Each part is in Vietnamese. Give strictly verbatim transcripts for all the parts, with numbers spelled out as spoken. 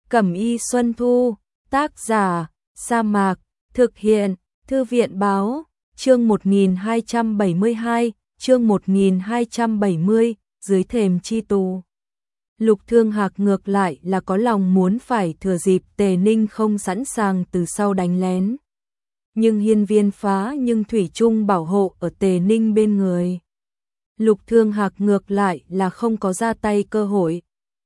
Cẩm y Xuân Thu, tác giả, Sa Mạc, thực hiện, Thư viện báo, chương một nghìn hai trăm bảy mươi hai, chương một nghìn hai trăm bảy mươi, dưới thềm chi tù. Lục Thương Hạc ngược lại là có lòng muốn phải thừa dịp Tề Ninh không sẵn sàng từ sau đánh lén. Nhưng hiên viên phá nhưng thủy chung bảo hộ ở Tề Ninh bên người. Lục Thương Hạc ngược lại là không có ra tay cơ hội.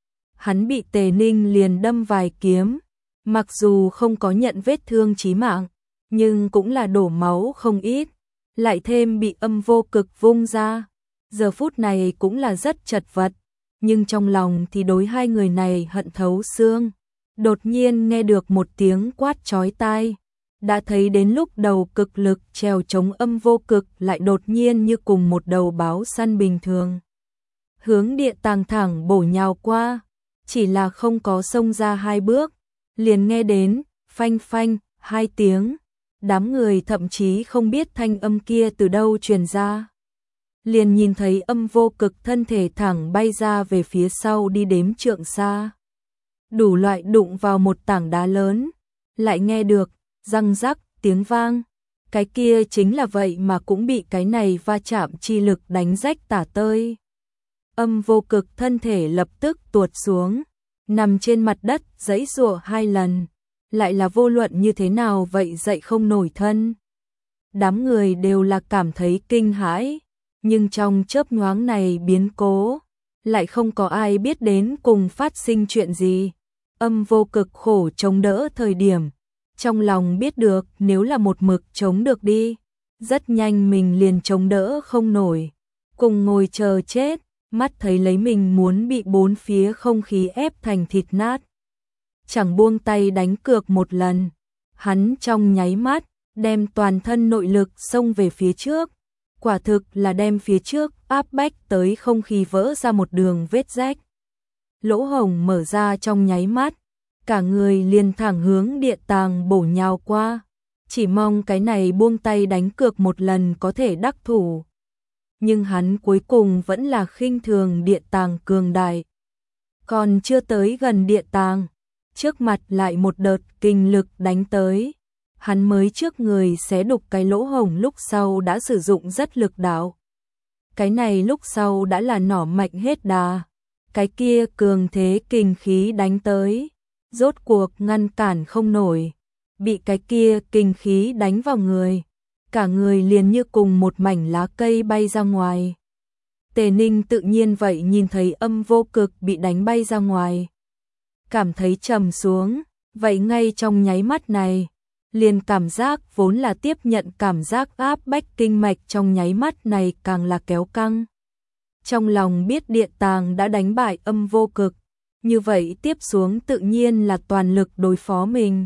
Hắn bị Tề Ninh liền đâm vài kiếm, mặc dù không có nhận vết thương chí mạng, nhưng cũng là đổ máu không ít, lại thêm bị âm vô cực vung ra. Giờ phút này cũng là rất chật vật, nhưng trong lòng thì đối hai người này hận thấu xương. Đột nhiên nghe được một tiếng quát chói tai, đã thấy đến lúc đầu cực lực trèo chống âm vô cực lại đột nhiên như cùng một đầu báo săn bình thường. Hướng địa tàng thẳng bổ nhào qua, chỉ là không có xông ra hai bước, liền nghe đến phanh phanh hai tiếng, đám người thậm chí không biết thanh âm kia từ đâu truyền ra. Liền nhìn thấy âm vô cực thân thể thẳng bay ra về phía sau đi đếm trượng xa. Đủ loại đụng vào một tảng đá lớn, lại nghe được răng rắc tiếng vang. Cái kia chính là vậy mà cũng bị cái này va chạm chi lực đánh rách tả tơi. Âm vô cực thân thể lập tức tuột xuống, nằm trên mặt đất giãy giụa hai lần, lại là vô luận như thế nào vậy dậy không nổi thân. Đám người đều là cảm thấy kinh hãi, nhưng trong chớp nhoáng này biến cố, lại không có ai biết đến cùng phát sinh chuyện gì. Âm vô cực khổ chống đỡ thời điểm, trong lòng biết được nếu là một mực chống được đi, rất nhanh mình liền chống đỡ không nổi, cùng ngồi chờ chết, mắt thấy lấy mình muốn bị bốn phía không khí ép thành thịt nát. Chẳng buông tay đánh cược một lần, hắn trong nháy mắt, đem toàn thân nội lực xông về phía trước, quả thực là đem phía trước áp bách tới không khí vỡ ra một đường vết rách. Lỗ hổng mở ra trong nháy mắt, cả người liền thẳng hướng địa tàng bổ nhào qua, chỉ mong cái này buông tay đánh cược một lần có thể đắc thủ. Nhưng hắn cuối cùng vẫn là khinh thường địa tàng cường đại. Còn chưa tới gần địa tàng, trước mặt lại một đợt kinh lực đánh tới. Hắn mới trước người xé đục cái lỗ hổng lúc sau đã sử dụng rất lực đạo. Cái này lúc sau đã là nỏ mạnh hết đà. Cái kia cường thế kinh khí đánh tới, rốt cuộc ngăn cản không nổi, bị cái kia kinh khí đánh vào người, cả người liền như cùng một mảnh lá cây bay ra ngoài. Tề Ninh tự nhiên vậy nhìn thấy âm vô cực bị đánh bay ra ngoài, cảm thấy trầm xuống, vậy ngay trong nháy mắt này, liền cảm giác vốn là tiếp nhận cảm giác áp bách kinh mạch trong nháy mắt này càng là kéo căng. Trong lòng biết địa tàng đã đánh bại âm vô cực, như vậy tiếp xuống tự nhiên là toàn lực đối phó mình.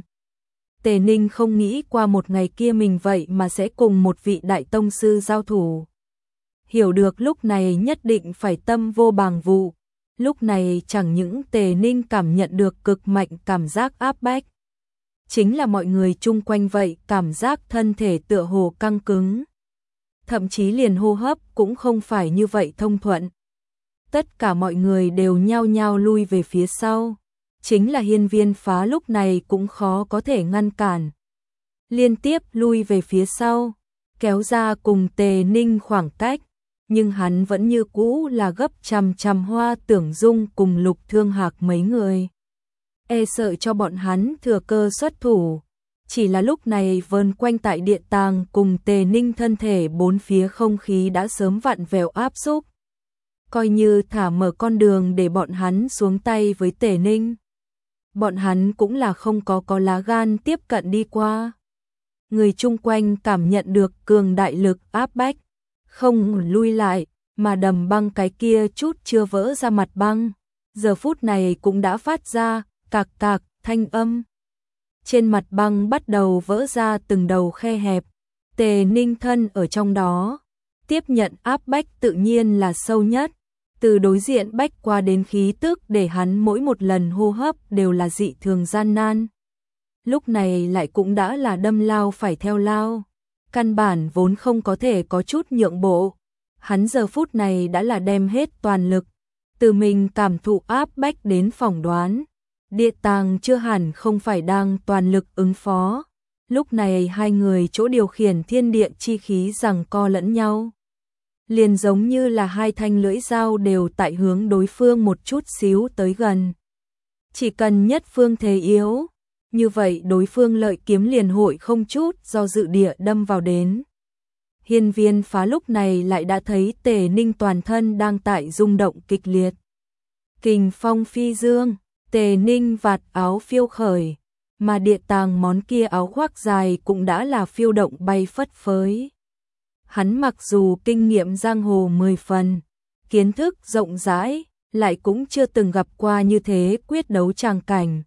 Tề Ninh không nghĩ qua một ngày kia mình vậy mà sẽ cùng một vị đại tông sư giao thủ. Hiểu được lúc này nhất định phải tâm vô bàng vụ, lúc này chẳng những Tề Ninh cảm nhận được cực mạnh cảm giác áp bách, chính là mọi người chung quanh vậy cảm giác thân thể tựa hồ căng cứng. Thậm chí liền hô hấp cũng không phải như vậy thông thuận. Tất cả mọi người đều nhao nhao lui về phía sau, chính là hiên viên phá lúc này cũng khó có thể ngăn cản. Liên tiếp lui về phía sau, kéo ra cùng Tề Ninh khoảng cách, nhưng hắn vẫn như cũ là gấp trăm trăm hoa tưởng dung cùng Lục Thương Hạc mấy người. E sợ cho bọn hắn thừa cơ xuất thủ, chỉ là lúc này vờn quanh tại địa tàng cùng Tề Ninh thân thể bốn phía không khí đã sớm vặn vẹo áp xúc. Coi như thả mở con đường để bọn hắn xuống tay với Tề Ninh, bọn hắn cũng là không có có lá gan tiếp cận đi qua. Người chung quanh cảm nhận được cường đại lực áp bách, không lui lại, mà đầm băng cái kia chút chưa vỡ ra mặt băng, giờ phút này cũng đã phát ra cạc cạc thanh âm. Trên mặt băng bắt đầu vỡ ra từng đầu khe hẹp, Tề Ninh thân ở trong đó, tiếp nhận áp bách tự nhiên là sâu nhất, từ đối diện bách qua đến khí tức để hắn mỗi một lần hô hấp đều là dị thường gian nan. Lúc này lại cũng đã là đâm lao phải theo lao, căn bản vốn không có thể có chút nhượng bộ. Hắn giờ phút này đã là đem hết toàn lực, từ mình cảm thụ áp bách đến phỏng đoán, Địa tàng chưa hẳn không phải đang toàn lực ứng phó. Lúc này hai người chỗ điều khiển thiên địa chi khí giằng co lẫn nhau. Liền giống như là hai thanh lưỡi dao đều tại hướng đối phương một chút xíu tới gần. Chỉ cần nhất phương thế yếu, như vậy đối phương lợi kiếm liền hội không chút do dự địa đâm vào đến. Hiên Viên Phá lúc này lại đã thấy Tề Ninh toàn thân đang tại rung động kịch liệt. Kình phong phi dương, Tề Ninh vạt áo phiêu khởi, mà địa tàng món kia áo khoác dài cũng đã là phiêu động bay phất phới. Hắn mặc dù kinh nghiệm giang hồ mười phần, kiến thức rộng rãi, lại cũng chưa từng gặp qua như thế quyết đấu tràng cảnh.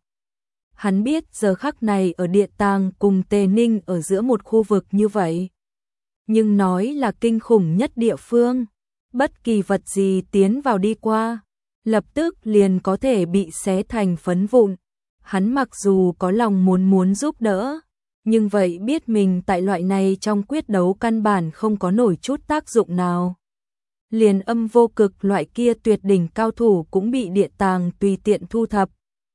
Hắn biết giờ khắc này ở địa tàng cùng Tề Ninh ở giữa một khu vực như vậy. Nhưng nói là kinh khủng nhất địa phương, bất kỳ vật gì tiến vào đi qua, lập tức liền có thể bị xé thành phấn vụn. Hắn mặc dù có lòng muốn muốn giúp đỡ, nhưng vậy biết mình tại loại này trong quyết đấu căn bản không có nổi chút tác dụng nào. Liền Âm Vô Cực loại kia tuyệt đỉnh cao thủ cũng bị địa tàng tùy tiện thu thập.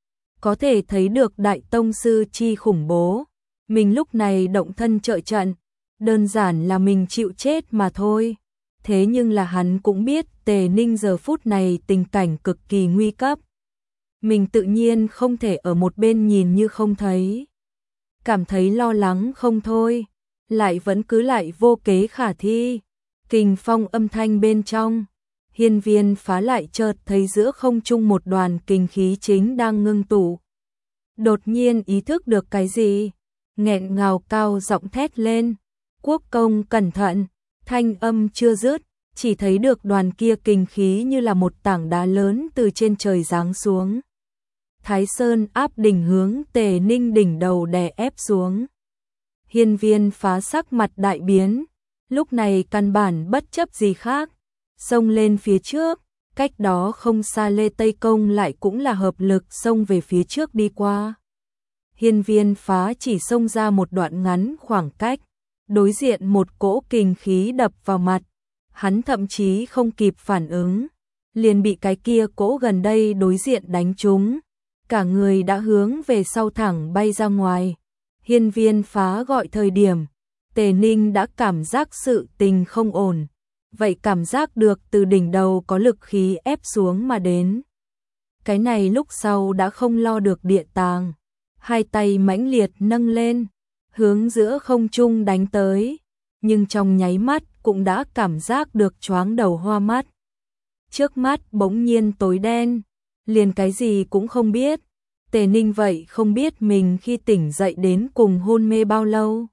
Có thể thấy được đại tông sư chi khủng bố. Mình lúc này động thân trợ trận, đơn giản là mình chịu chết mà thôi. Thế nhưng là hắn cũng biết Tề Ninh giờ phút này tình cảnh cực kỳ nguy cấp. Mình tự nhiên không thể ở một bên nhìn như không thấy. Cảm thấy lo lắng không thôi, lại vẫn cứ lại vô kế khả thi. Kình phong âm thanh bên trong, Hiên Viên Phá lại chợt thấy giữa không trung một đoàn kình khí chính đang ngưng tụ. Đột nhiên ý thức được cái gì, nghẹn ngào cao giọng thét lên, quốc công cẩn thận, thanh âm chưa dứt, chỉ thấy được đoàn kia kình khí như là một tảng đá lớn từ trên trời giáng xuống. Thái Sơn áp đỉnh hướng Tề Ninh đỉnh đầu đè ép xuống. Hiên Viên Phá sắc mặt đại biến, lúc này căn bản bất chấp gì khác, xông lên phía trước, cách đó không xa Lê Tây Công lại cũng là hợp lực xông về phía trước đi qua. Hiên Viên Phá chỉ xông ra một đoạn ngắn khoảng cách, đối diện một cỗ kình khí đập vào mặt, hắn thậm chí không kịp phản ứng, liền bị cái kia cỗ gần đây đối diện đánh trúng, cả người đã hướng về sau thẳng bay ra ngoài. Hiên Viên Phá gọi thời điểm, Tề Ninh đã cảm giác sự tình không ổn, vậy cảm giác được từ đỉnh đầu có lực khí ép xuống mà đến. Cái này lúc sau đã không lo được địa tàng, hai tay mãnh liệt nâng lên, hướng giữa không trung đánh tới, nhưng trong nháy mắt cũng đã cảm giác được choáng đầu hoa mắt. Trước mắt bỗng nhiên tối đen, liền cái gì cũng không biết. Tề Ninh vậy không biết mình khi tỉnh dậy đến cùng hôn mê bao lâu.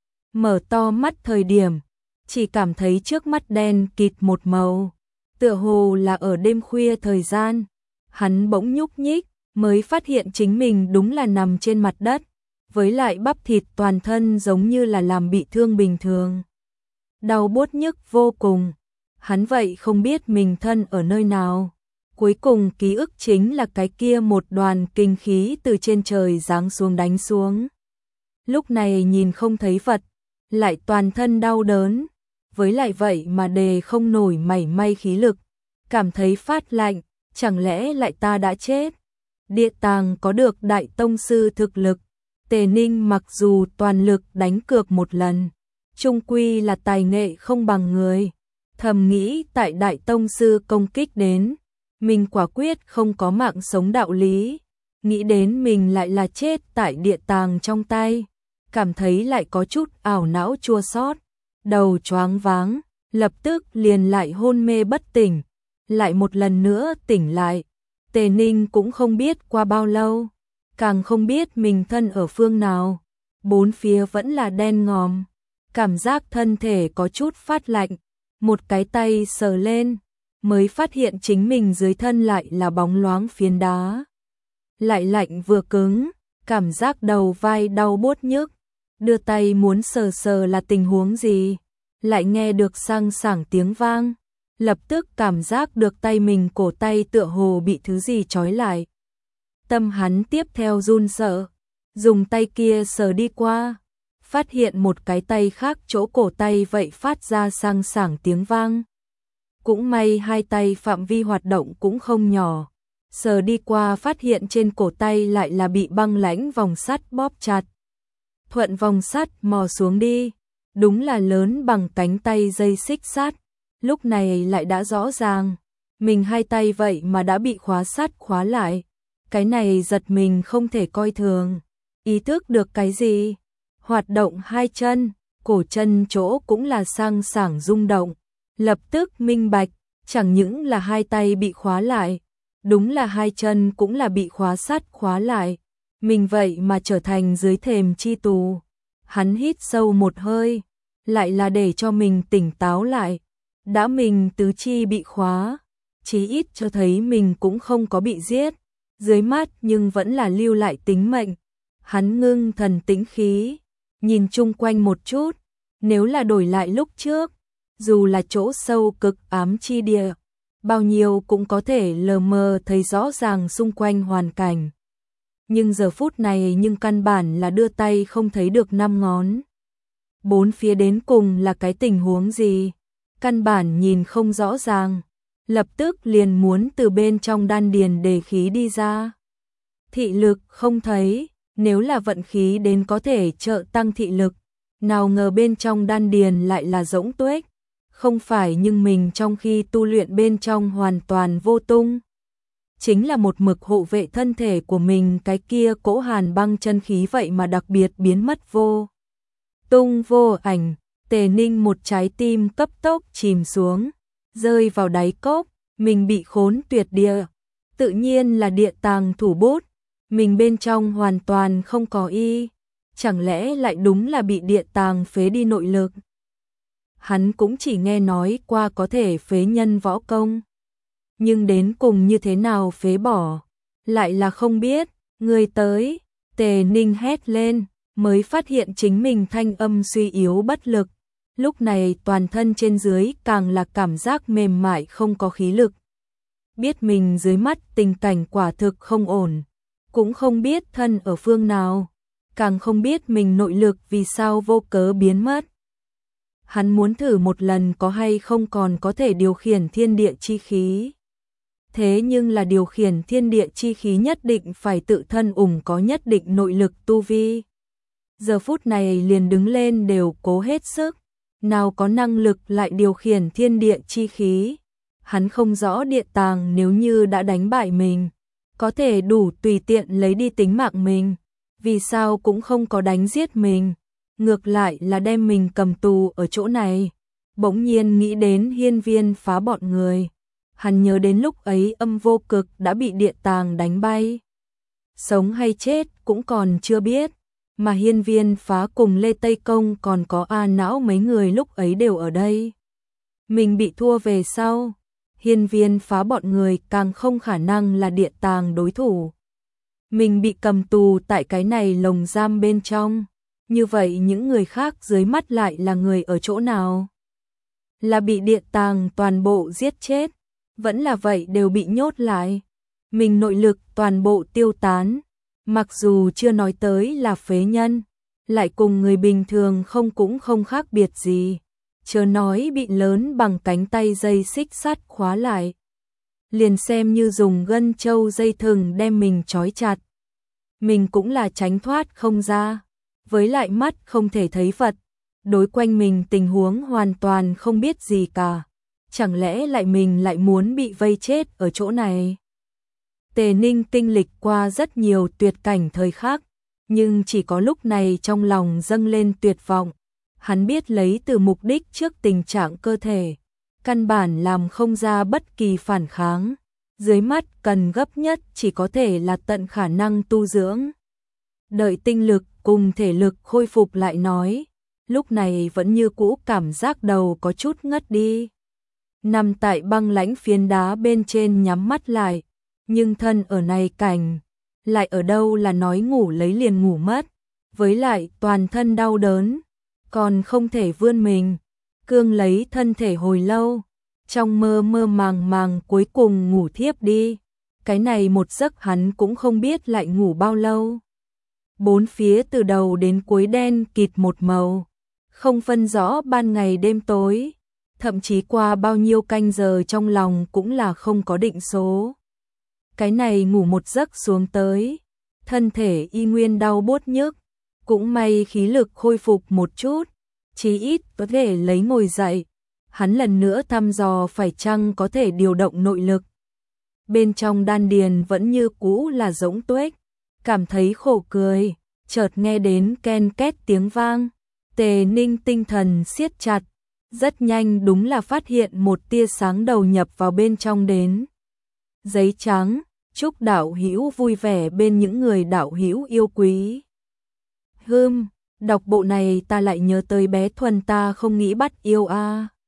Mở to mắt thời điểm, chỉ cảm thấy trước mắt đen kịt một màu, tựa hồ là ở đêm khuya thời gian. Hắn bỗng nhúc nhích, mới phát hiện chính mình đúng là nằm trên mặt đất, với lại bắp thịt toàn thân giống như là làm bị thương bình thường. Đau buốt nhức vô cùng, hắn vậy không biết mình thân ở nơi nào. Cuối cùng ký ức chính là cái kia một đoàn kinh khí từ trên trời giáng xuống đánh xuống. Lúc này nhìn không thấy vật, lại toàn thân đau đớn, với lại vậy mà đề không nổi mảy may khí lực, cảm thấy phát lạnh, chẳng lẽ lại ta đã chết. Địa tàng có được đại tông sư thực lực, Tề Ninh mặc dù toàn lực đánh cược một lần, chung quy là tài nghệ không bằng người. Thầm nghĩ tại đại tông sư công kích đến, mình quả quyết không có mạng sống đạo lý, nghĩ đến mình lại là chết tại địa tàng trong tay, cảm thấy lại có chút ảo não chua xót, đầu choáng váng, lập tức liền lại hôn mê bất tỉnh, lại một lần nữa tỉnh lại. Tề Ninh cũng không biết qua bao lâu, càng không biết mình thân ở phương nào, bốn phía vẫn là đen ngòm, cảm giác thân thể có chút phát lạnh, một cái tay sờ lên, mới phát hiện chính mình dưới thân lại là bóng loáng phiến đá. Lại lạnh vừa cứng, cảm giác đầu vai đau buốt nhức, đưa tay muốn sờ sờ là tình huống gì, lại nghe được sang sảng tiếng vang, lập tức cảm giác được tay mình cổ tay tựa hồ bị thứ gì trói lại. Tâm hắn tiếp theo run sợ, dùng tay kia sờ đi qua, phát hiện một cái tay khác chỗ cổ tay vậy phát ra sang sảng tiếng vang. Cũng may hai tay phạm vi hoạt động cũng không nhỏ, sờ đi qua phát hiện trên cổ tay lại là bị băng lãnh vòng sắt bóp chặt. Thuận vòng sắt mò xuống đi, đúng là lớn bằng cánh tay dây xích sắt, lúc này lại đã rõ ràng, mình hai tay vậy mà đã bị khóa sắt khóa lại. Cái này giật mình không thể coi thường, ý thức được cái gì? Hoạt động hai chân, cổ chân chỗ cũng là sang sảng rung động, lập tức minh bạch, chẳng những là hai tay bị khóa lại, đúng là hai chân cũng là bị khóa sắt khóa lại, mình vậy mà trở thành dưới thềm chi tù. Hắn hít sâu một hơi, lại là để cho mình tỉnh táo lại, đã mình tứ chi bị khóa, chí ít cho thấy mình cũng không có bị giết, dưới mắt nhưng vẫn là lưu lại tính mệnh. Hắn ngưng thần tĩnh khí, nhìn chung quanh một chút, nếu là đổi lại lúc trước, dù là chỗ sâu cực ám chi địa, bao nhiêu cũng có thể lờ mờ thấy rõ ràng xung quanh hoàn cảnh. Nhưng giờ phút này nhưng căn bản là đưa tay không thấy được năm ngón. Bốn phía đến cùng là cái tình huống gì? Căn bản nhìn không rõ ràng, lập tức liền muốn từ bên trong đan điền đề khí đi ra. Thị lực không thấy, nếu là vận khí đến có thể trợ tăng thị lực, nào ngờ bên trong đan điền lại là rỗng tuếch, không phải nhưng mình trong khi tu luyện bên trong hoàn toàn vô tung. Chính là một mực hộ vệ thân thể của mình cái kia cỗ hàn băng chân khí vậy mà đặc biệt biến mất vô tung vô ảnh. Tề Ninh một trái tim cấp tốc chìm xuống, rơi vào đáy cốc, mình bị khốn tuyệt địa, tự nhiên là địa tàng thủ bút, mình bên trong hoàn toàn không có y, chẳng lẽ lại đúng là bị địa tàng phế đi nội lực. Hắn cũng chỉ nghe nói qua có thể phế nhân võ công, nhưng đến cùng như thế nào phế bỏ, lại là không biết. Người tới, Tề Ninh hét lên, mới phát hiện chính mình thanh âm suy yếu bất lực. Lúc này toàn thân trên dưới càng là cảm giác mềm mại không có khí lực. Biết mình dưới mắt tình cảnh quả thực không ổn, cũng không biết thân ở phương nào, càng không biết mình nội lực vì sao vô cớ biến mất. Hắn muốn thử một lần có hay không còn có thể điều khiển thiên địa chi khí. Thế nhưng là điều khiển thiên địa chi khí nhất định phải tự thân ủng có nhất định nội lực tu vi. Giờ phút này liền đứng lên đều cố hết sức, nào có năng lực lại điều khiển thiên địa chi khí. Hắn không rõ địa tàng nếu như đã đánh bại mình, có thể đủ tùy tiện lấy đi tính mạng mình, vì sao cũng không có đánh giết mình, ngược lại là đem mình cầm tù ở chỗ này. Bỗng nhiên nghĩ đến hiên viên phá bọn người, hắn nhớ đến lúc ấy Âm Vô Cực đã bị địa tàng đánh bay, sống hay chết cũng còn chưa biết, mà hiên viên phá cùng Lê Tây Công còn có A Não mấy người lúc ấy đều ở đây. Mình bị thua về sau, hiên viên phá bọn người càng không khả năng là địa tàng đối thủ. Mình bị cầm tù tại cái này lồng giam bên trong, như vậy những người khác dưới mắt lại là người ở chỗ nào? Là bị địa tàng toàn bộ giết chết, vẫn là vậy đều bị nhốt lại. Mình nội lực toàn bộ tiêu tán, mặc dù chưa nói tới là phế nhân, lại cùng người bình thường không cũng không khác biệt gì. Chớ nói bị lớn bằng cánh tay dây xích sắt khóa lại, liền xem như dùng gân trâu dây thừng đem mình trói chặt, mình cũng là tránh thoát không ra. Với lại mắt không thể thấy vật, đối quanh mình tình huống hoàn toàn không biết gì cả, chẳng lẽ lại mình lại muốn bị vây chết ở chỗ này? Tề Ninh kinh lịch qua rất nhiều tuyệt cảnh thời khắc, nhưng chỉ có lúc này trong lòng dâng lên tuyệt vọng. Hắn biết lấy từ mục đích trước tình trạng cơ thể, căn bản làm không ra bất kỳ phản kháng, dưới mắt cần gấp nhất chỉ có thể là tận khả năng tu dưỡng. Đợi tinh lực cùng thể lực khôi phục lại nói, lúc này vẫn như cũ cảm giác đầu có chút ngất đi. Nằm tại băng lãnh phiến đá bên trên nhắm mắt lại, nhưng thân ở này cảnh, lại ở đâu là nói ngủ lấy liền ngủ mất, với lại toàn thân đau đớn, còn không thể vươn mình, cương lấy thân thể hồi lâu, trong mơ mơ màng màng cuối cùng ngủ thiếp đi. Cái này một giấc hắn cũng không biết lại ngủ bao lâu. Bốn phía từ đầu đến cuối đen kịt một màu, không phân rõ ban ngày đêm tối, thậm chí qua bao nhiêu canh giờ trong lòng cũng là không có định số. cái này ngủ một giấc xuống tới, thân thể y nguyên đau buốt nhức, cũng may khí lực khôi phục một chút, chí ít có thể lấy ngồi dậy. Hắn lần nữa thăm dò phải chăng có thể điều động nội lực. Bên trong đan điền vẫn như cũ là rỗng tuếch, cảm thấy khổ cười, chợt nghe đến ken két tiếng vang, Tề Ninh tinh thần siết chặt, rất nhanh đúng là phát hiện một tia sáng đầu nhập vào bên trong đến. Giấy trắng, chúc đạo hữu vui vẻ bên những người đạo hữu yêu quý. Hừm, đọc bộ này ta lại nhớ tới bé Thuần ta không nghĩ bắt yêu a. À.